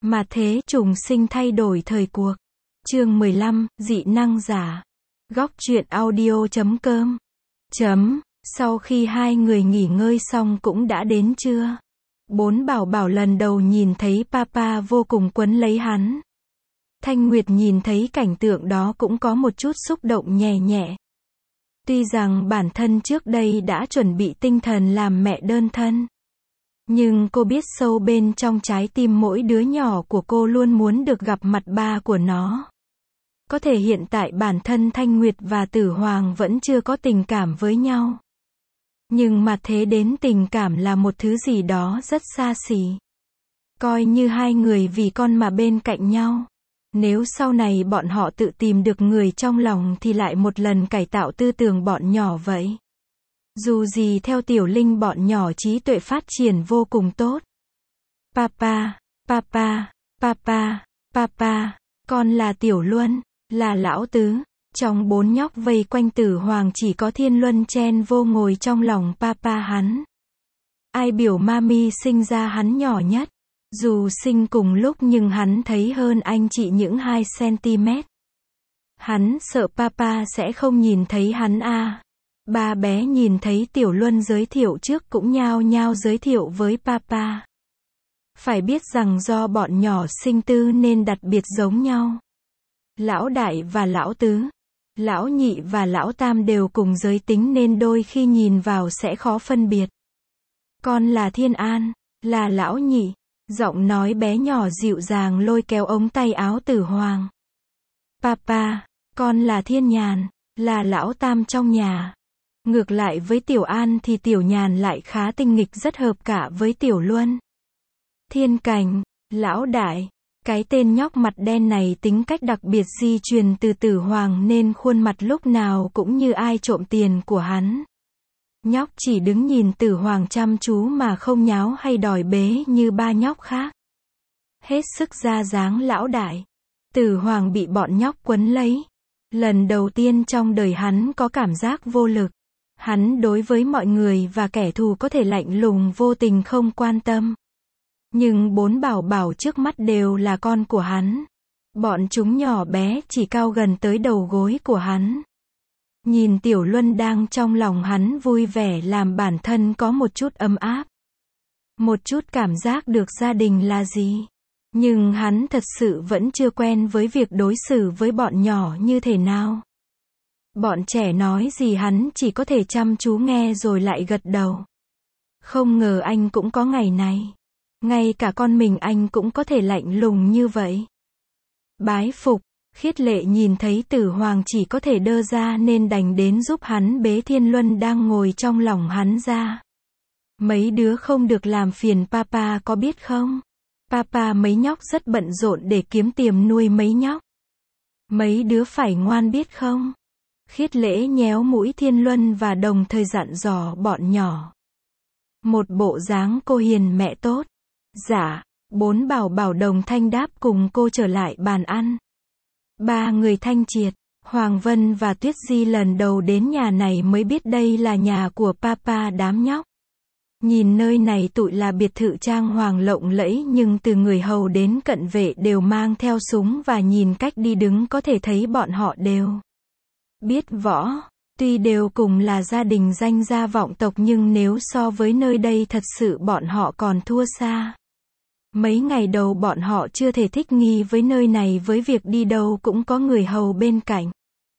Mà thế trùng sinh thay đổi thời cuộc. Chương 15, dị năng giả. Góc truyện audio.com. Sau khi hai người nghỉ ngơi xong cũng đã đến trưa. Bốn bảo bảo lần đầu nhìn thấy papa vô cùng quấn lấy hắn. Thanh Nguyệt nhìn thấy cảnh tượng đó cũng có một chút xúc động nhẹ nhẹ. Tuy rằng bản thân trước đây đã chuẩn bị tinh thần làm mẹ đơn thân. Nhưng cô biết sâu bên trong trái tim mỗi đứa nhỏ của cô luôn muốn được gặp mặt ba của nó. Có thể hiện tại bản thân Thanh Nguyệt và Tử Hoàng vẫn chưa có tình cảm với nhau. Nhưng mà thế đến tình cảm là một thứ gì đó rất xa xỉ. Coi như hai người vì con mà bên cạnh nhau. Nếu sau này bọn họ tự tìm được người trong lòng thì lại một lần cải tạo tư tưởng bọn nhỏ vậy. Dù gì theo Tiểu Linh bọn nhỏ trí tuệ phát triển vô cùng tốt. Papa, con là Tiểu Luân, là Lão Tứ. Trong bốn nhóc vây quanh Tử Hoàng chỉ có Thiên Luân chen vô ngồi trong lòng papa hắn. Ai biểu mami sinh ra hắn nhỏ nhất. Dù sinh cùng lúc nhưng hắn thấy hơn anh chị những 2 cm. Hắn sợ papa sẽ không nhìn thấy hắn à. Ba bé nhìn thấy Tiểu Luân giới thiệu trước cũng nhao nhao giới thiệu với papa. Phải biết rằng do bọn nhỏ sinh tư nên đặc biệt giống nhau. Lão đại và lão tứ, lão nhị và lão tam đều cùng giới tính nên đôi khi nhìn vào sẽ khó phân biệt. Con là Thiên An, là lão nhị. Giọng nói bé nhỏ dịu dàng lôi kéo ống tay áo Tử Hoàng. Papa, con là Thiên Nhàn, là lão tam trong nhà. Ngược lại với Tiểu An thì Tiểu Nhàn lại khá tinh nghịch rất hợp cả với Tiểu Luân. Thiên Cảnh, lão đại. Cái tên nhóc mặt đen này tính cách đặc biệt di truyền từ Tử Hoàng nên khuôn mặt lúc nào cũng như ai trộm tiền của hắn. Nhóc chỉ đứng nhìn Tử Hoàng chăm chú mà không nháo hay đòi bế như ba nhóc khác. Hết sức ra dáng lão đại. Tử Hoàng bị bọn nhóc quấn lấy. Lần đầu tiên trong đời hắn có cảm giác vô lực. Hắn đối với mọi người và kẻ thù có thể lạnh lùng vô tình không quan tâm. Nhưng bốn bảo bảo trước mắt đều là con của hắn. Bọn chúng nhỏ bé chỉ cao gần tới đầu gối của hắn. Nhìn Tiểu Luân đang trong lòng hắn vui vẻ làm bản thân có một chút ấm áp. Một chút cảm giác được gia đình là gì. Nhưng hắn thật sự vẫn chưa quen với việc đối xử với bọn nhỏ như thế nào. Bọn trẻ nói gì hắn chỉ có thể chăm chú nghe rồi lại gật đầu. Không ngờ anh cũng có ngày này. Ngay cả con mình anh cũng có thể lạnh lùng như vậy. Bái phục. Khiết Lệ nhìn thấy Tử Hoàng chỉ có thể đơ ra nên đành đến giúp hắn bế Thiên Luân đang ngồi trong lòng hắn ra. Mấy đứa không được làm phiền papa có biết không? Papa mấy nhóc rất bận rộn để kiếm tiền nuôi mấy nhóc. Mấy đứa phải ngoan biết không? Khiết Lễ nhéo mũi Thiên Luân và đồng thời dặn dò bọn nhỏ. Một bộ dáng cô hiền mẹ tốt. Dạ, bốn bảo bảo đồng thanh đáp cùng cô trở lại bàn ăn. Ba người Thanh Triệt, Hoàng Vân và Tuyết Di lần đầu đến nhà này mới biết đây là nhà của papa đám nhóc. Nhìn nơi này tụi là biệt thự trang hoàng lộng lẫy nhưng từ người hầu đến cận vệ đều mang theo súng và nhìn cách đi đứng có thể thấy bọn họ đều biết võ. Tuy đều cùng là gia đình danh gia vọng tộc nhưng nếu so với nơi đây thật sự bọn họ còn thua xa. Mấy ngày đầu bọn họ chưa thể thích nghi với nơi này với việc đi đâu cũng có người hầu bên cạnh.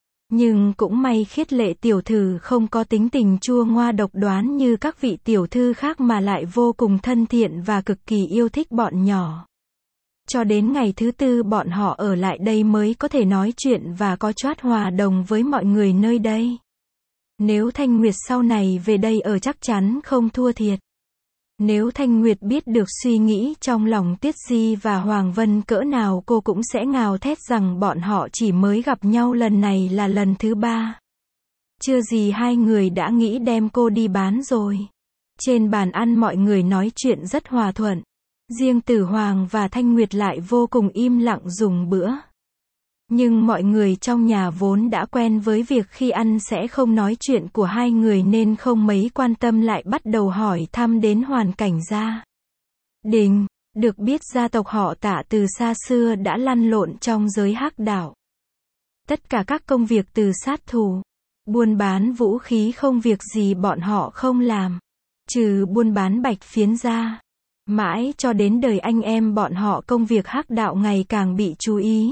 Nhưng cũng may Khiết Lệ tiểu thư không có tính tình chua ngoa độc đoán như các vị tiểu thư khác mà lại vô cùng thân thiện và cực kỳ yêu thích bọn nhỏ. Cho đến ngày thứ 4 bọn họ ở lại đây mới có thể nói chuyện và có chót hòa đồng với mọi người nơi đây. Nếu Thanh Nguyệt sau này về đây ở chắc chắn không thua thiệt. Nếu Thanh Nguyệt biết được suy nghĩ trong lòng Tuyết Di và Hoàng Vân cỡ nào cô cũng sẽ ngào thét rằng bọn họ chỉ mới gặp nhau lần này là lần thứ 3. Chưa gì hai người đã nghĩ đem cô đi bán rồi. Trên bàn ăn mọi người nói chuyện rất hòa thuận. Riêng Tử Hoàng và Thanh Nguyệt lại vô cùng im lặng dùng bữa. Nhưng mọi người trong nhà vốn đã quen với việc khi ăn sẽ không nói chuyện của hai người nên không mấy quan tâm lại bắt đầu hỏi thăm đến hoàn cảnh gia đình. Được biết gia tộc họ Tạ từ xa xưa đã lăn lộn trong giới hắc đạo. Tất cả các công việc từ sát thủ, buôn bán vũ khí không việc gì bọn họ không làm. Trừ buôn bán bạch phiến ra. Mãi cho đến đời anh em bọn họ công việc hắc đạo ngày càng bị chú ý.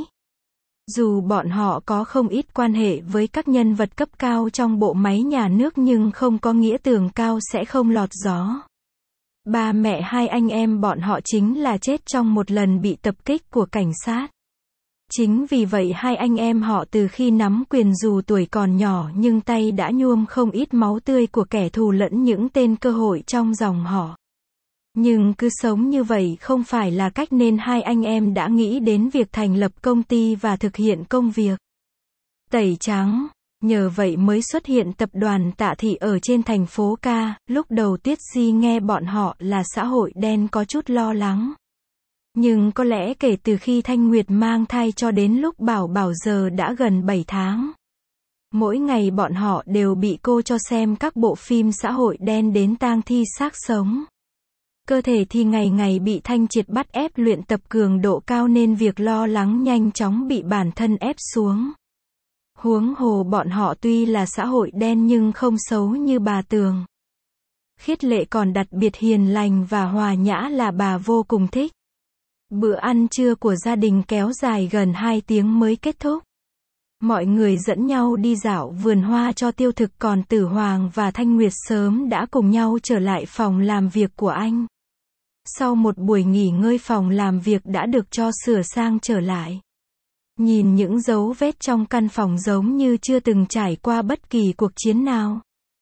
Dù bọn họ có không ít quan hệ với các nhân vật cấp cao trong bộ máy nhà nước nhưng không có nghĩa tường cao sẽ không lọt gió. Ba mẹ hai anh em bọn họ chính là chết trong một lần bị tập kích của cảnh sát. Chính vì vậy hai anh em họ từ khi nắm quyền dù tuổi còn nhỏ nhưng tay đã nhuốm không ít máu tươi của kẻ thù lẫn những tên cơ hội trong dòng họ. Nhưng cứ sống như vậy không phải là cách nên hai anh em đã nghĩ đến việc thành lập công ty và thực hiện công việc tẩy trắng. Nhờ vậy mới xuất hiện tập đoàn Tạ Thị ở trên thành phố Ca. Lúc đầu Tuyết Di nghe bọn họ là xã hội đen có chút lo lắng. Nhưng có lẽ kể từ khi Thanh Nguyệt mang thai cho đến lúc bảo giờ đã gần 7 tháng. Mỗi ngày bọn họ đều bị cô cho xem các bộ phim xã hội đen đến tang thi xác sống. Cơ thể thì ngày ngày bị Thanh Triệt bắt ép luyện tập cường độ cao nên việc lo lắng nhanh chóng bị bản thân ép xuống. Huống hồ bọn họ tuy là xã hội đen nhưng không xấu như bà Tường. Khiết Lệ còn đặc biệt hiền lành và hòa nhã là bà vô cùng thích. Bữa ăn trưa của gia đình kéo dài gần 2 tiếng mới kết thúc. Mọi người dẫn nhau đi dạo vườn hoa cho tiêu thực còn Tử Hoàng và Thanh Nguyệt sớm đã cùng nhau trở lại phòng làm việc của anh. Sau một buổi nghỉ ngơi phòng làm việc đã được cho sửa sang trở lại. Nhìn những dấu vết trong căn phòng giống như chưa từng trải qua bất kỳ cuộc chiến nào.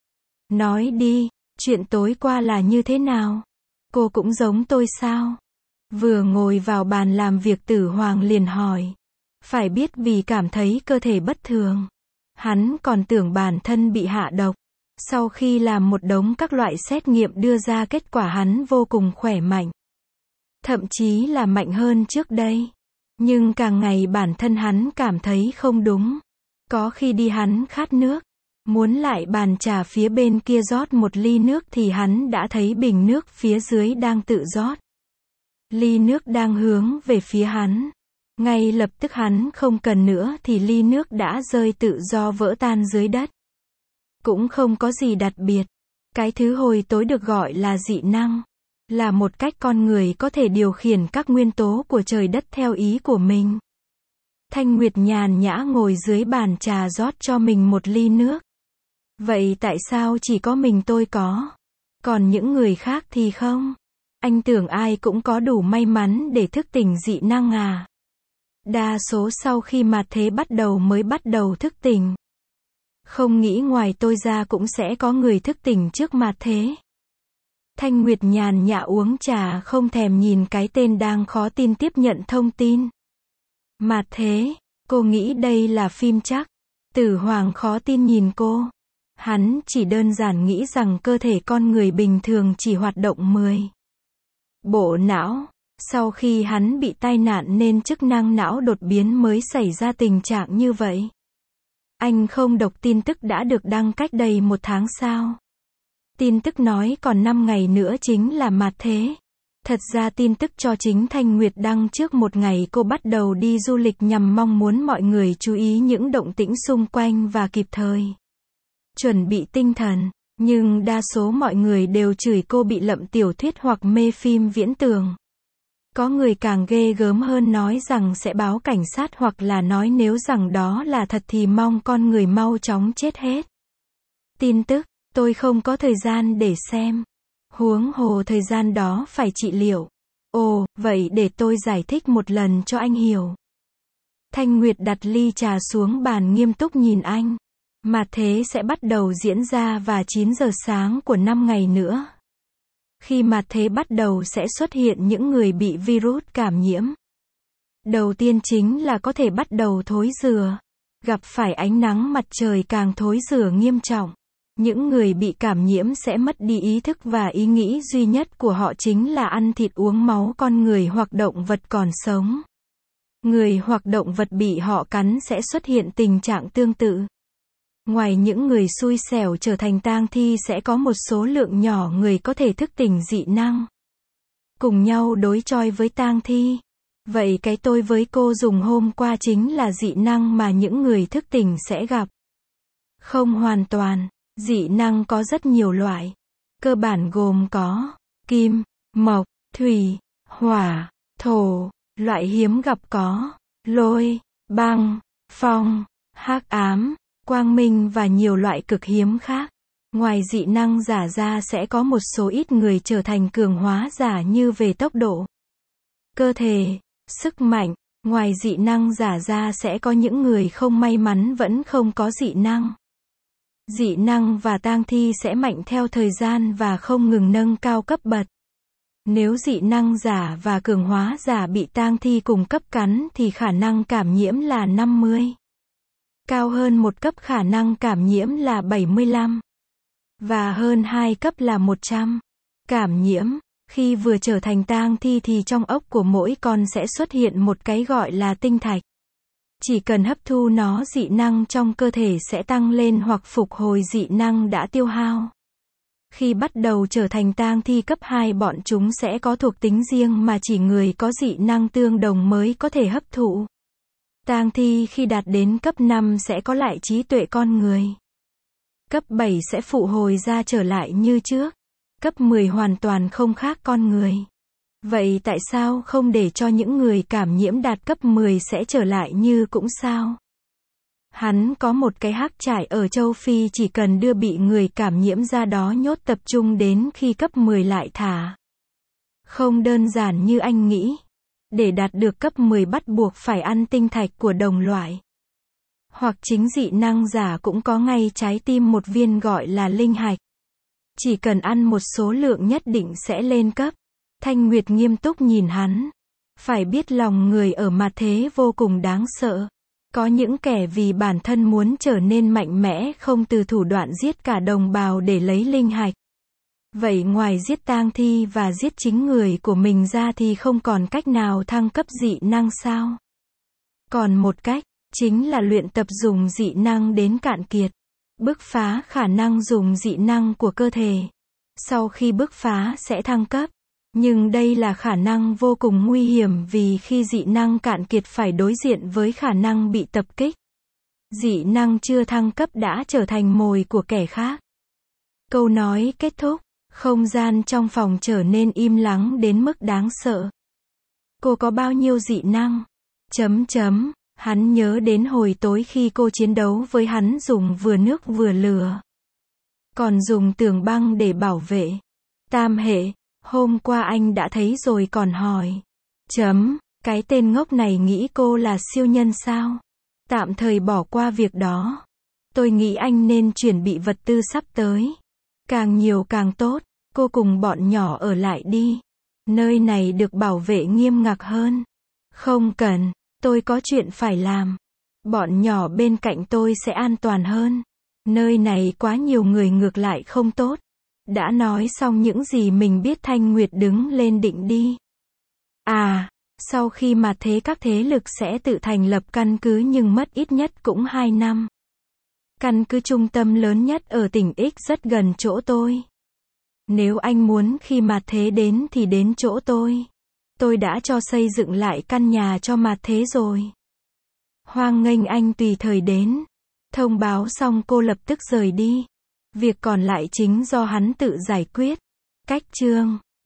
Nói đi, chuyện tối qua là như thế nào? Cô cũng giống tôi sao? Vừa ngồi vào bàn làm việc Tử Hoàng liền hỏi. Phải biết vì cảm thấy cơ thể bất thường. Hắn còn tưởng bản thân bị hạ độc. Sau khi làm một đống các loại xét nghiệm đưa ra kết quả hắn vô cùng khỏe mạnh. Thậm chí là mạnh hơn trước đây. Nhưng càng ngày bản thân hắn cảm thấy không đúng. Có khi đi hắn khát nước. Muốn lại bàn trà phía bên kia rót một ly nước thì hắn đã thấy bình nước phía dưới đang tự rót. Ly nước đang hướng về phía hắn. Ngay lập tức hắn không cần nữa thì ly nước đã rơi tự do vỡ tan dưới đất. Cũng không có gì đặc biệt. Cái thứ hồi tối được gọi là dị năng. Là một cách con người có thể điều khiển các nguyên tố của trời đất theo ý của mình. Thanh Nguyệt nhàn nhã ngồi dưới bàn trà rót cho mình một ly nước. Vậy tại sao chỉ có mình tôi có? Còn những người khác thì không? Anh tưởng ai cũng có đủ may mắn để thức tỉnh dị năng à? Đa số sau khi mạt thế bắt đầu mới bắt đầu thức tỉnh. Không nghĩ ngoài tôi ra cũng sẽ có người thức tỉnh trước mạt thế. Thanh Nguyệt nhàn nhã uống trà không thèm nhìn cái tên đang khó tin tiếp nhận thông tin. Mạt thế, cô nghĩ đây là phim chắc. Tử Hoàng khó tin nhìn cô. Hắn chỉ đơn giản nghĩ rằng cơ thể con người bình thường chỉ hoạt động 10 bộ não. Sau khi hắn bị tai nạn nên chức năng não đột biến mới xảy ra tình trạng như vậy. Anh không đọc tin tức đã được đăng cách đây 1 tháng sao? Tin tức nói còn 5 ngày nữa chính là mạt thế. Thật ra tin tức cho chính Thanh Nguyệt đăng trước một ngày cô bắt đầu đi du lịch nhằm mong muốn mọi người chú ý những động tĩnh xung quanh và kịp thời chuẩn bị tinh thần. Nhưng đa số mọi người đều chửi cô bị lậm tiểu thuyết hoặc mê phim viễn tưởng. Có người càng ghê gớm hơn nói rằng sẽ báo cảnh sát hoặc là nói nếu rằng đó là thật thì mong con người mau chóng chết hết. Tin tức, tôi không có thời gian để xem. Huống hồ thời gian đó phải trị liệu. Ồ, vậy để tôi giải thích một lần cho anh hiểu. Thanh Nguyệt đặt ly trà xuống bàn nghiêm túc nhìn anh. Mạt thế sẽ bắt đầu diễn ra vào 9 giờ sáng của 5 ngày nữa. Khi mạt thế bắt đầu sẽ xuất hiện những người bị virus cảm nhiễm. Đầu tiên chính là có thể bắt đầu thối rữa. Gặp phải ánh nắng mặt trời càng thối rữa nghiêm trọng. Những người bị cảm nhiễm sẽ mất đi ý thức và ý nghĩ duy nhất của họ chính là ăn thịt uống máu con người hoặc động vật còn sống. Người hoặc động vật bị họ cắn sẽ xuất hiện tình trạng tương tự. Ngoài những người xui xẻo trở thành tang thi sẽ có một số lượng nhỏ người có thể thức tỉnh dị năng. cùng nhau đối choi với tang thi. Vậy cái tôi với cô dùng hôm qua chính là dị năng mà những người thức tỉnh sẽ gặp. Không hoàn toàn, dị năng có rất nhiều loại. Cơ bản gồm có kim, mộc, thủy, hỏa, thổ, loại hiếm gặp có lôi, băng, phong, hắc ám, quang minh và nhiều loại cực hiếm khác. Ngoài dị năng giả ra sẽ có một số ít người trở thành cường hóa giả như về tốc độ, cơ thể, sức mạnh. Ngoài dị năng giả ra sẽ có những người không may mắn vẫn không có dị năng. Dị năng và tang thi sẽ mạnh theo thời gian và không ngừng nâng cao cấp bậc. Nếu dị năng giả và cường hóa giả bị tang thi cùng cấp cắn thì khả năng cảm nhiễm là 50. Cao hơn một cấp khả năng cảm nhiễm là 75. Và hơn 2 cấp là 100. Cảm nhiễm. Khi vừa trở thành tang thi thì trong ốc của mỗi con sẽ xuất hiện một cái gọi là tinh thạch. Chỉ cần hấp thu nó, dị năng trong cơ thể sẽ tăng lên hoặc phục hồi dị năng đã tiêu hao. Khi bắt đầu trở thành tang thi cấp 2, bọn chúng sẽ có thuộc tính riêng mà chỉ người có dị năng tương đồng mới có thể hấp thụ. Tang thi khi đạt đến cấp 5 sẽ có lại trí tuệ con người. Cấp 7 sẽ phụ hồi ra trở lại như trước. Cấp 10 hoàn toàn không khác con người. Vậy tại sao không để cho những người cảm nhiễm đạt cấp 10 sẽ trở lại như cũng sao? Hắn có một cái hắc trại ở châu Phi, chỉ cần đưa bị người cảm nhiễm ra đó nhốt tập trung đến khi cấp 10 lại thả. Không đơn giản như anh nghĩ. Để đạt được cấp 10 bắt buộc phải ăn tinh thạch của đồng loại. Hoặc chính dị năng giả cũng có ngay trái tim một viên gọi là linh hạch. Chỉ cần ăn một số lượng nhất định sẽ lên cấp. Thanh Nguyệt nghiêm túc nhìn hắn. Phải biết lòng người ở mặt thế vô cùng đáng sợ. Có những kẻ vì bản thân muốn trở nên mạnh mẽ không từ thủ đoạn giết cả đồng bào để lấy linh hạch. Vậy ngoài giết tang thi và giết chính người của mình ra thì không còn cách nào thăng cấp dị năng sao? Còn một cách, chính là luyện tập dùng dị năng đến cạn kiệt. Bứt phá khả năng dùng dị năng của cơ thể. Sau khi bứt phá sẽ thăng cấp. Nhưng đây là khả năng vô cùng nguy hiểm vì khi dị năng cạn kiệt phải đối diện với khả năng bị tập kích. Dị năng chưa thăng cấp đã trở thành mồi của kẻ khác. Câu nói kết thúc, không gian trong phòng trở nên im lắng đến mức đáng sợ. Cô có bao nhiêu dị năng? Hắn nhớ đến hồi tối khi cô chiến đấu với hắn dùng vừa nước vừa lửa. Còn dùng tường băng để bảo vệ. Tam hệ. Hôm qua anh đã thấy rồi còn hỏi. Cái tên ngốc này nghĩ cô là siêu nhân sao? Tạm thời bỏ qua việc đó. Tôi nghĩ anh nên chuẩn bị vật tư sắp tới. Càng nhiều càng tốt. Cô cùng bọn nhỏ ở lại đi. Nơi này được bảo vệ nghiêm ngặt hơn. Không cần, tôi có chuyện phải làm. Bọn nhỏ bên cạnh tôi sẽ an toàn hơn. Nơi này quá nhiều người ngược lại không tốt. Đã nói xong những gì mình biết, Thanh Nguyệt đứng lên định đi. Sau khi mà thế các thế lực sẽ tự thành lập căn cứ nhưng mất ít nhất cũng 2 năm. Căn cứ trung tâm lớn nhất ở tỉnh X rất gần chỗ tôi. Nếu anh muốn khi mà thế đến thì đến chỗ tôi. Tôi đã cho xây dựng lại căn nhà cho mà thế rồi. Hoan nghênh anh tùy thời đến. Thông báo xong cô lập tức rời đi. Việc còn lại chính do hắn tự giải quyết. Cách chương